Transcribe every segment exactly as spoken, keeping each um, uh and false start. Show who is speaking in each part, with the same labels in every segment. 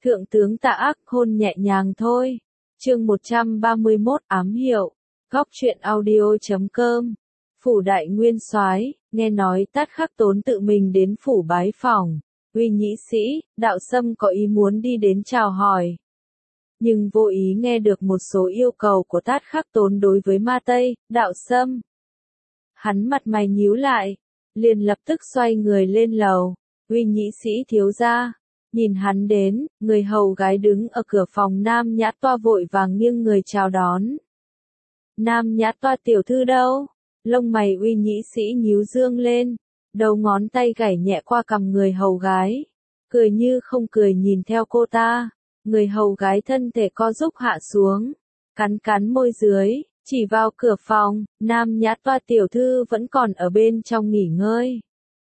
Speaker 1: Thượng tướng Tạ Ác hôn nhẹ nhàng thôi. Chương một trăm ba mươi mốt ám hiệu. Góc truyện audio chấm com. Phủ đại nguyên soái, nghe nói Tát Khắc Tốn tự mình đến phủ bái phỏng. Uy nhĩ sĩ, đạo sâm có ý muốn đi đến chào hỏi. Nhưng vô ý nghe được một số yêu cầu của Tát Khắc Tốn đối với Ma Tây, đạo sâm. Hắn mặt mày nhíu lại, liền lập tức xoay người lên lầu. Uy nhĩ sĩ thiếu gia. Nhìn hắn đến, người hầu gái đứng ở cửa phòng Nam Nhã Toa vội vàng nghiêng người chào đón. Nam Nhã Toa tiểu thư đâu? Lông mày uy nhĩ sĩ nhíu dương lên, đầu ngón tay gảy nhẹ qua cằm người hầu gái, cười như không cười nhìn theo cô ta. Người hầu gái thân thể co rúm hạ xuống, cắn cắn môi dưới, chỉ vào cửa phòng. Nam Nhã Toa tiểu thư vẫn còn ở bên trong nghỉ ngơi.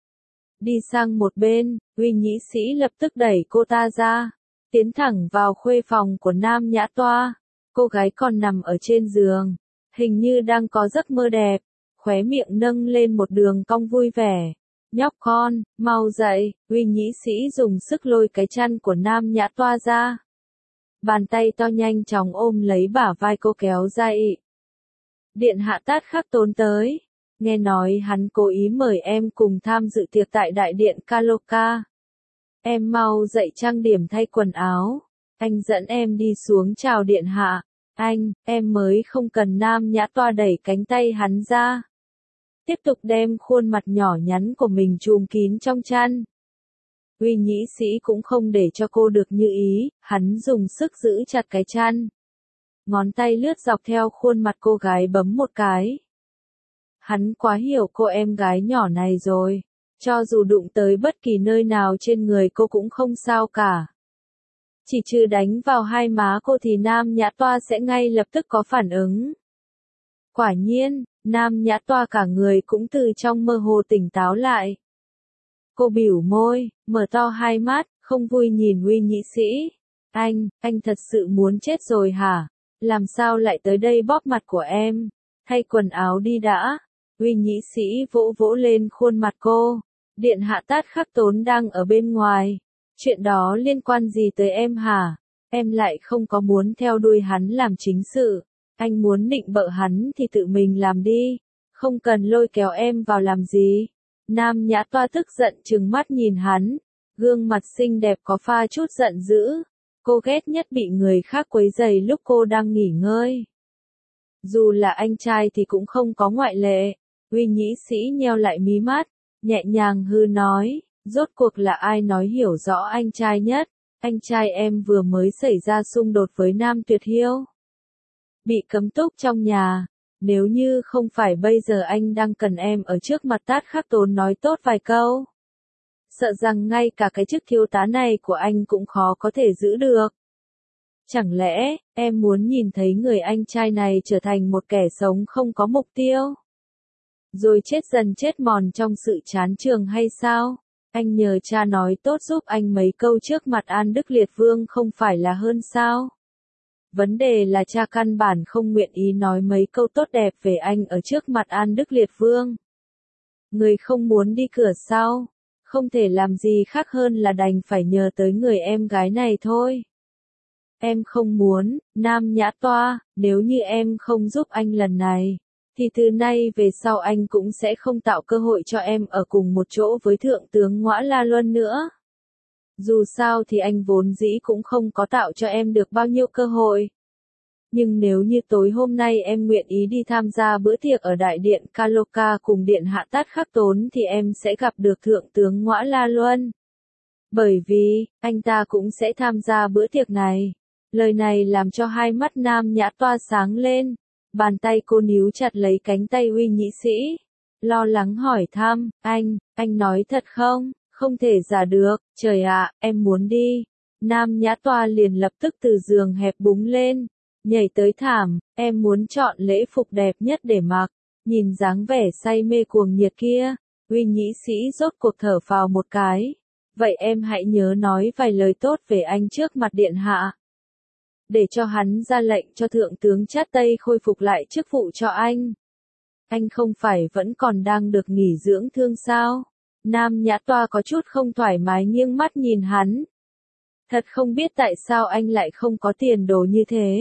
Speaker 1: Đi sang một bên, uy nhĩ sĩ lập tức đẩy cô ta ra, tiến thẳng vào khuê phòng của Nam Nhã Toa. Cô gái còn nằm ở trên giường, hình như đang có giấc mơ đẹp, khóe miệng nâng lên một đường cong vui vẻ. Nhóc con, mau dậy. Uy nhĩ sĩ dùng sức lôi cái chăn của Nam Nhã Toa ra. Bàn tay to nhanh chóng ôm lấy bả vai cô kéo dậy. Điện hạ Tát Khắc Tốn tới. Nghe nói hắn cố ý mời em cùng tham dự tiệc tại đại điện Kaloka. Em mau dậy trang điểm thay quần áo. Anh dẫn em đi xuống chào điện hạ. Anh, em mới không cần. Nam Nhã Toa đẩy cánh tay hắn ra. Tiếp tục đem khuôn mặt nhỏ nhắn của mình chùm kín trong chăn. Uy nhĩ sĩ cũng không để cho cô được như ý, hắn dùng sức giữ chặt cái chăn. Ngón tay lướt dọc theo khuôn mặt cô gái bấm một cái. Hắn quá hiểu cô em gái nhỏ này rồi. Cho dù đụng tới bất kỳ nơi nào trên người cô cũng không sao cả. Chỉ trừ đánh vào hai má cô thì Nam Nhã Toa sẽ ngay lập tức có phản ứng. Quả nhiên, Nam Nhã Toa cả người cũng từ trong mơ hồ tỉnh táo lại. Cô bỉu môi, mở to hai mắt, không vui nhìn uy nhĩ sĩ. Anh, anh thật sự muốn chết rồi hả? Làm sao lại tới đây bóp mặt của em? Thay quần áo đi đã. Uy nhĩ sĩ vỗ vỗ lên khuôn mặt cô. Điện hạ Tát Khắc Tốn đang ở bên ngoài. Chuyện đó liên quan gì tới em hả? Em lại không có muốn theo đuôi hắn làm chính sự. Anh muốn nịnh bợ hắn thì tự mình làm đi. Không cần lôi kéo em vào làm gì. Nam Nhã Toa tức giận trừng mắt nhìn hắn. Gương mặt xinh đẹp có pha chút giận dữ. Cô ghét nhất bị người khác quấy rầy lúc cô đang nghỉ ngơi. Dù là anh trai thì cũng không có ngoại lệ. Uy nhĩ sĩ nheo lại mí mắt, nhẹ nhàng hư nói, rốt cuộc là ai nói hiểu rõ anh trai nhất? Anh trai em vừa mới xảy ra xung đột với Nam Tuyệt Hiêu. Bị cấm túc trong nhà. Nếu như không phải bây giờ anh đang cần em ở trước mặt Tát Khắc Tốn nói tốt vài câu. Sợ rằng ngay cả cái chức thiếu tá này của anh cũng khó có thể giữ được. Chẳng lẽ, em muốn nhìn thấy người anh trai này trở thành một kẻ sống không có mục tiêu? Rồi chết dần chết mòn trong sự chán trường hay sao? Anh nhờ cha nói tốt giúp anh mấy câu trước mặt An Đức Liệt Vương không phải là hơn sao? Vấn đề là cha căn bản không nguyện ý nói mấy câu tốt đẹp về anh ở trước mặt An Đức Liệt Vương. Người không muốn đi cửa sau, không thể làm gì khác hơn là đành phải nhờ tới người em gái này thôi. Em không muốn, Nam Nhã Toa, nếu như em không giúp anh lần này, thì từ nay về sau anh cũng sẽ không tạo cơ hội cho em ở cùng một chỗ với Thượng tướng Ngõa La Luân nữa. Dù sao thì anh vốn dĩ cũng không có tạo cho em được bao nhiêu cơ hội. Nhưng nếu như tối hôm nay em nguyện ý đi tham gia bữa tiệc ở đại điện Kaloka cùng điện hạ Tát Khắc Tốn thì em sẽ gặp được Thượng tướng Ngõa La Luân. Bởi vì, anh ta cũng sẽ tham gia bữa tiệc này. Lời này làm cho hai mắt Nam Nhã Toa sáng lên. Bàn tay cô níu chặt lấy cánh tay uy nhĩ sĩ. Lo lắng hỏi thăm, anh, anh nói thật không? Không thể giả được, trời ạ, em muốn đi. Nam Nhã Toa liền lập tức từ giường hẹp búng lên, nhảy tới thảm, em muốn chọn lễ phục đẹp nhất để mặc. Nhìn dáng vẻ say mê cuồng nhiệt kia, uy nhĩ sĩ rốt cuộc thở phào một cái. Vậy em hãy nhớ nói vài lời tốt về anh trước mặt điện hạ. Để cho hắn ra lệnh cho Thượng tướng Chát Tây khôi phục lại chức vụ cho anh. Anh không phải vẫn còn đang được nghỉ dưỡng thương sao? Nam Nhã Toa có chút không thoải mái nghiêng mắt nhìn hắn. Thật không biết tại sao anh lại không có tiền đồ như thế.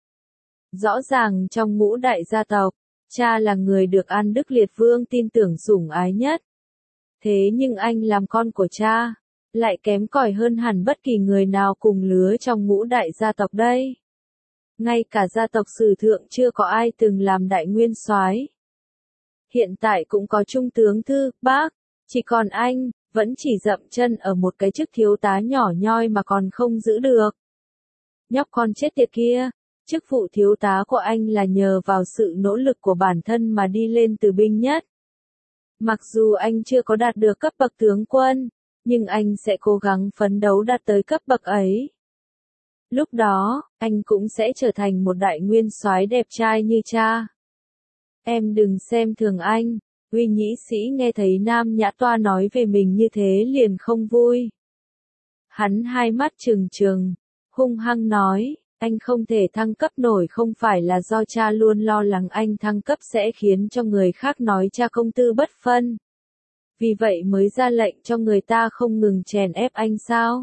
Speaker 1: Rõ ràng trong ngũ đại gia tộc, cha là người được An Đức Liệt Vương tin tưởng sủng ái nhất. Thế nhưng anh làm con của cha, lại kém cỏi hơn hẳn bất kỳ người nào cùng lứa trong ngũ đại gia tộc đây. Ngay cả gia tộc sử thượng chưa có ai từng làm đại nguyên soái. Hiện tại cũng có trung tướng thư, bác, chỉ còn anh, vẫn chỉ dậm chân ở một cái chức thiếu tá nhỏ nhoi mà còn không giữ được. Nhóc con chết tiệt kia, chức vụ thiếu tá của anh là nhờ vào sự nỗ lực của bản thân mà đi lên từ binh nhất. Mặc dù anh chưa có đạt được cấp bậc tướng quân, nhưng anh sẽ cố gắng phấn đấu đạt tới cấp bậc ấy. Lúc đó, anh cũng sẽ trở thành một đại nguyên soái đẹp trai như cha. Em đừng xem thường anh. Uy Nhĩ Sĩ nghe thấy Nam Nhã Toa nói về mình như thế liền không vui. Hắn hai mắt trừng trừng, hung hăng nói, anh không thể thăng cấp nổi không phải là do cha luôn lo lắng anh thăng cấp sẽ khiến cho người khác nói cha công tư bất phân. Vì vậy mới ra lệnh cho người ta không ngừng chèn ép anh sao?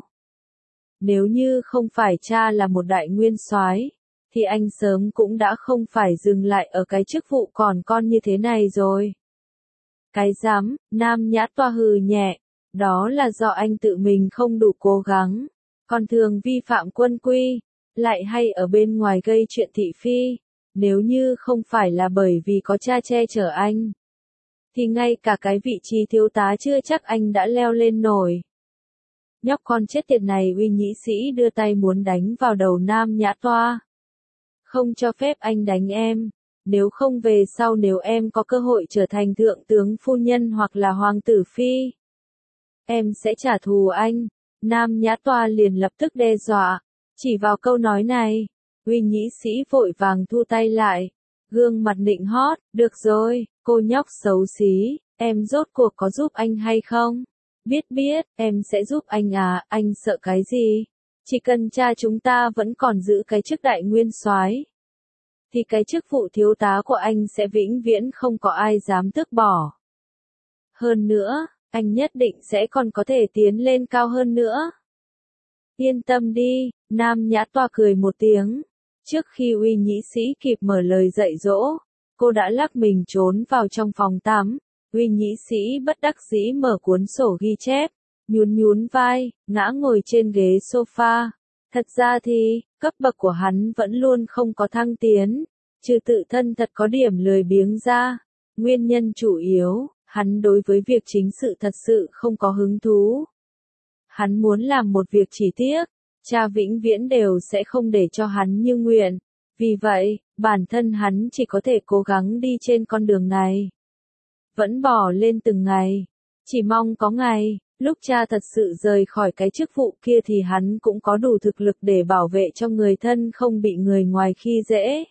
Speaker 1: Nếu như không phải cha là một đại nguyên soái, thì anh sớm cũng đã không phải dừng lại ở cái chức vụ còn con như thế này rồi. Cái dám, Nam Nhã Toa hừ nhẹ, đó là do anh tự mình không đủ cố gắng, còn thường vi phạm quân quy, lại hay ở bên ngoài gây chuyện thị phi, nếu như không phải là bởi vì có cha che chở anh, thì ngay cả cái vị trí thiếu tá chưa chắc anh đã leo lên nổi. Nhóc con chết tiệt này, Uy Nhĩ Sĩ đưa tay muốn đánh vào đầu Nam Nhã Toa. Không cho phép anh đánh em. Nếu không về sau nếu em có cơ hội trở thành thượng tướng phu nhân hoặc là hoàng tử phi, em sẽ trả thù anh. Nam Nhã Toa liền lập tức đe dọa. Chỉ vào câu nói này, Uy Nhĩ Sĩ vội vàng thu tay lại. Gương mặt nịnh hót, được rồi, cô nhóc xấu xí, em rốt cuộc có giúp anh hay không? Biết biết, em sẽ giúp anh à, anh sợ cái gì? Chỉ cần cha chúng ta vẫn còn giữ cái chức đại nguyên soái, thì cái chức vụ thiếu tá của anh sẽ vĩnh viễn không có ai dám tước bỏ. Hơn nữa, anh nhất định sẽ còn có thể tiến lên cao hơn nữa. Yên tâm đi, Nam Nhã Toa cười một tiếng. Trước khi Uy Nhĩ Sĩ kịp mở lời dạy dỗ, cô đã lắc mình trốn vào trong phòng tắm. Uy Nhĩ Sĩ bất đắc dĩ mở cuốn sổ ghi chép, nhún nhún vai, ngã ngồi trên ghế sofa. Thật ra thì, cấp bậc của hắn vẫn luôn không có thăng tiến, trừ tự thân thật có điểm lười biếng ra. Nguyên nhân chủ yếu, hắn đối với việc chính sự thật sự không có hứng thú. Hắn muốn làm một việc chỉ tiếc, cha vĩnh viễn đều sẽ không để cho hắn như nguyện. Vì vậy, bản thân hắn chỉ có thể cố gắng đi trên con đường này. Vẫn bỏ lên từng ngày, chỉ mong có ngày, lúc cha thật sự rời khỏi cái chức vụ kia thì hắn cũng có đủ thực lực để bảo vệ cho người thân không bị người ngoài khi dễ.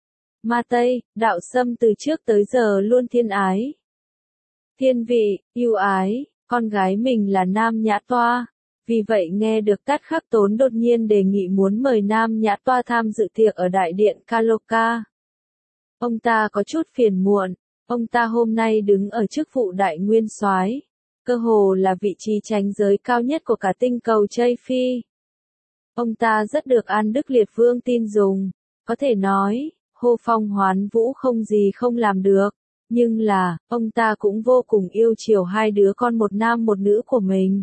Speaker 1: Ma Tây, đạo Sâm từ trước tới giờ luôn thiên ái. Thiên vị, yêu ái, con gái mình là Nam Nhã Toa. Vì vậy nghe được Tát Khắc Tốn đột nhiên đề nghị muốn mời Nam Nhã Toa tham dự tiệc ở đại điện Kaloka. Ông ta có chút phiền muộn, ông ta hôm nay đứng ở chức vụ đại nguyên soái, cơ hồ là vị trí chánh giới cao nhất của cả tinh cầu Tây Phi. Ông ta rất được An Đức Liệt Vương tin dùng, có thể nói, hô phong hoán vũ không gì không làm được, nhưng là, ông ta cũng vô cùng yêu chiều hai đứa con một nam một nữ của mình.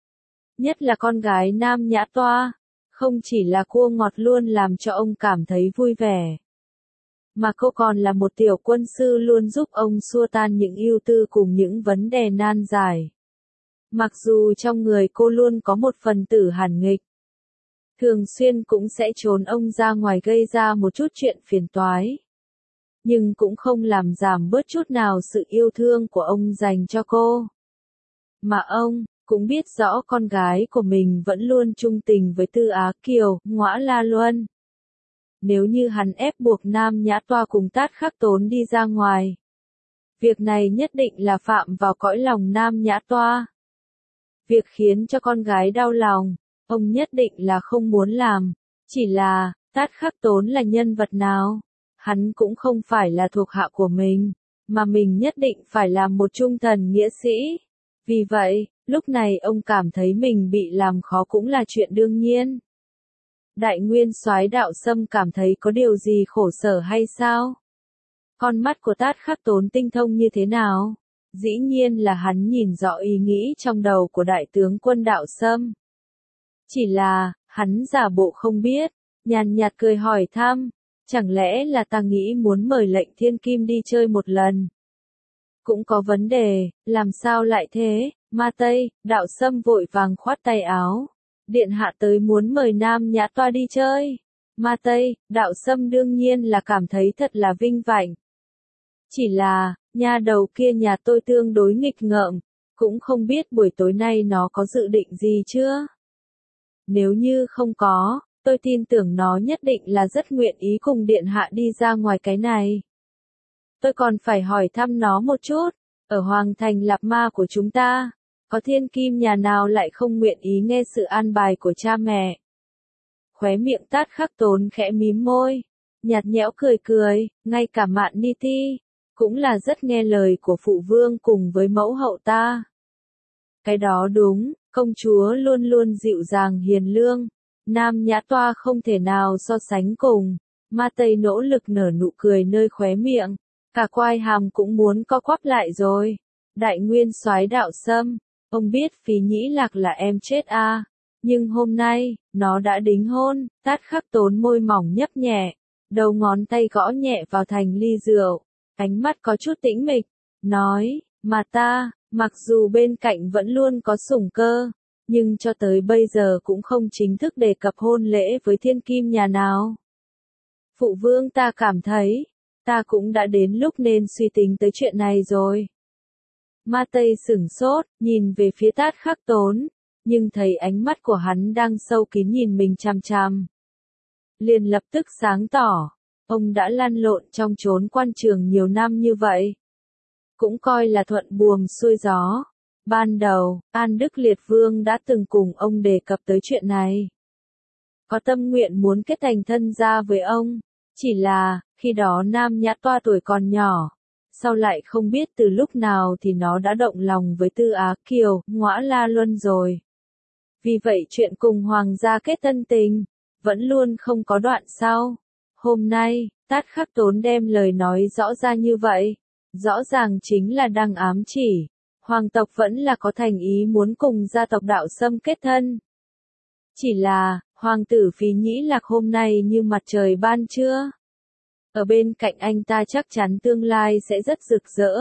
Speaker 1: Nhất là con gái Nam Nhã Toa, không chỉ là cua ngọt luôn làm cho ông cảm thấy vui vẻ, mà cô còn là một tiểu quân sư luôn giúp ông xua tan những ưu tư cùng những vấn đề nan giải. Mặc dù trong người cô luôn có một phần tử hàn nghịch, thường xuyên cũng sẽ trốn ông ra ngoài gây ra một chút chuyện phiền toái, nhưng cũng không làm giảm bớt chút nào sự yêu thương của ông dành cho cô. Mà ông cũng biết rõ con gái của mình vẫn luôn trung tình với Tư Á Kiều, Ngõa La Luân. Nếu như hắn ép buộc Nam Nhã Toa cùng Tát Khắc Tốn đi ra ngoài, việc này nhất định là phạm vào cõi lòng Nam Nhã Toa. Việc khiến cho con gái đau lòng, ông nhất định là không muốn làm. Chỉ là, Tát Khắc Tốn là nhân vật nào? Hắn cũng không phải là thuộc hạ của mình, mà mình nhất định phải làm một trung thần nghĩa sĩ. Vì vậy, Lúc này ông cảm thấy mình bị làm khó cũng là chuyện đương nhiên. Đại nguyên soái Đạo Sâm cảm thấy có điều gì khổ sở hay sao? Con mắt của Tát Khắc Tốn tinh thông như thế nào? Dĩ nhiên là hắn nhìn rõ ý nghĩ trong đầu của đại tướng quân Đạo Sâm. Chỉ là, hắn giả bộ không biết, nhàn nhạt cười hỏi thăm, chẳng lẽ là ta nghĩ muốn mời lệnh thiên kim đi chơi một lần? Cũng có vấn đề, làm sao lại thế? Ma Tây, Đạo Sâm vội vàng khoát tay áo. Điện hạ tới muốn mời Nam Nhã Toa đi chơi. Ma Tây, Đạo Sâm đương nhiên là cảm thấy thật là vinh vạnh. Chỉ là, nha đầu kia nhà tôi tương đối nghịch ngợm, cũng không biết buổi tối nay nó có dự định gì chưa? Nếu như không có, tôi tin tưởng nó nhất định là rất nguyện ý cùng điện hạ đi ra ngoài cái này. Tôi còn phải hỏi thăm nó một chút, ở Hoàng thành Lạp Ma của chúng ta, có thiên kim nhà nào lại không nguyện ý nghe sự an bài của cha mẹ. Khóe miệng Tát Khắc Tốn khẽ mím môi, nhạt nhẽo cười cười, ngay cả Mạn Ni Ti, cũng là rất nghe lời của phụ vương cùng với mẫu hậu ta. Cái đó đúng, công chúa luôn luôn dịu dàng hiền lương, Nam Nhã Toa không thể nào so sánh cùng. Ma Tây nỗ lực nở nụ cười nơi khóe miệng, cả quai hàm cũng muốn co quắp lại rồi. Đại nguyên soái Đạo Sâm, ông biết Phí Nhĩ Lạc là em chết à, nhưng hôm nay, nó đã đính hôn. Tát Khắc Tốn môi mỏng nhấp nhẹ, đầu ngón tay gõ nhẹ vào thành ly rượu, ánh mắt có chút tĩnh mịch, nói, mà ta, mặc dù bên cạnh vẫn luôn có Sủng Cơ, nhưng cho tới bây giờ cũng không chính thức đề cập hôn lễ với thiên kim nhà nào. Phụ vương ta cảm thấy, ta cũng đã đến lúc nên suy tính tới chuyện này rồi. Ma Tây sửng sốt, nhìn về phía Tát Khắc Tốn, nhưng thấy ánh mắt của hắn đang sâu kín nhìn mình chằm chằm. Liền lập tức sáng tỏ, ông đã lăn lộn trong chốn quan trường nhiều năm như vậy. Cũng coi là thuận buồm xuôi gió. Ban đầu, An Đức Liệt Vương đã từng cùng ông đề cập tới chuyện này. Có tâm nguyện muốn kết thành thân gia với ông, chỉ là, khi đó Nam Nhã Toa tuổi còn nhỏ, sau lại không biết từ lúc nào thì nó đã động lòng với Tư Á Kiều, Ngõa La Luân rồi. Vì vậy chuyện cùng hoàng gia kết thân tình, vẫn luôn không có đoạn sau. Hôm nay, Tát Khắc Tốn đem lời nói rõ ra như vậy, rõ ràng chính là đang ám chỉ, hoàng tộc vẫn là có thành ý muốn cùng gia tộc Đạo Sâm kết thân. Chỉ là, hoàng tử Phí Nhĩ Lạc hôm nay như mặt trời ban trưa. Ở bên cạnh anh ta chắc chắn tương lai sẽ rất rực rỡ.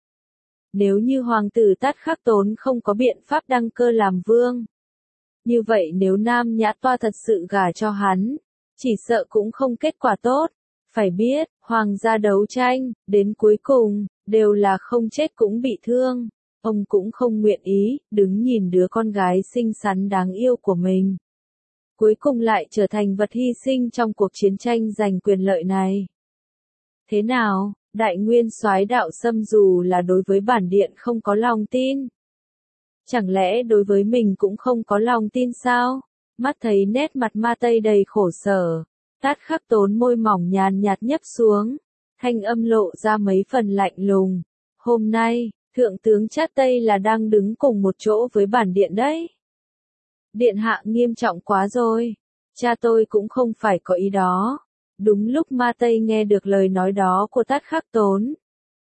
Speaker 1: Nếu như hoàng tử Tát Khắc Tốn không có biện pháp đăng cơ làm vương, như vậy nếu Nam Nhã Toa thật sự gả cho hắn, chỉ sợ cũng không kết quả tốt. Phải biết, hoàng gia đấu tranh, đến cuối cùng, đều là không chết cũng bị thương. Ông cũng không nguyện ý, đứng nhìn đứa con gái xinh xắn đáng yêu của mình. Cuối cùng lại trở thành vật hy sinh trong cuộc chiến tranh giành quyền lợi này. Thế nào, đại nguyên soái Đạo Sâm dù là đối với bản điện không có lòng tin? Chẳng lẽ đối với mình cũng không có lòng tin sao? Mắt thấy nét mặt Ma Tây đầy khổ sở, Tát Khắc Tốn môi mỏng nhàn nhạt nhấp xuống, thanh âm lộ ra mấy phần lạnh lùng. Hôm nay, thượng tướng Chát Tây là đang đứng cùng một chỗ với bản điện đấy. Điện hạ nghiêm trọng quá rồi, cha tôi cũng không phải có ý đó. Đúng lúc Ma Tây nghe được lời nói đó của Tát Khắc Tốn,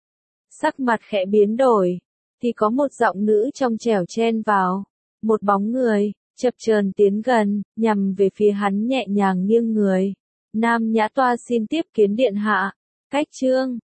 Speaker 1: sắc mặt khẽ biến đổi, thì có một giọng nữ trong trẻo chen vào, một bóng người, chập chờn tiến gần, nhằm về phía hắn nhẹ nhàng nghiêng người. Nam Nhã Toa xin tiếp kiến điện hạ. Cách chương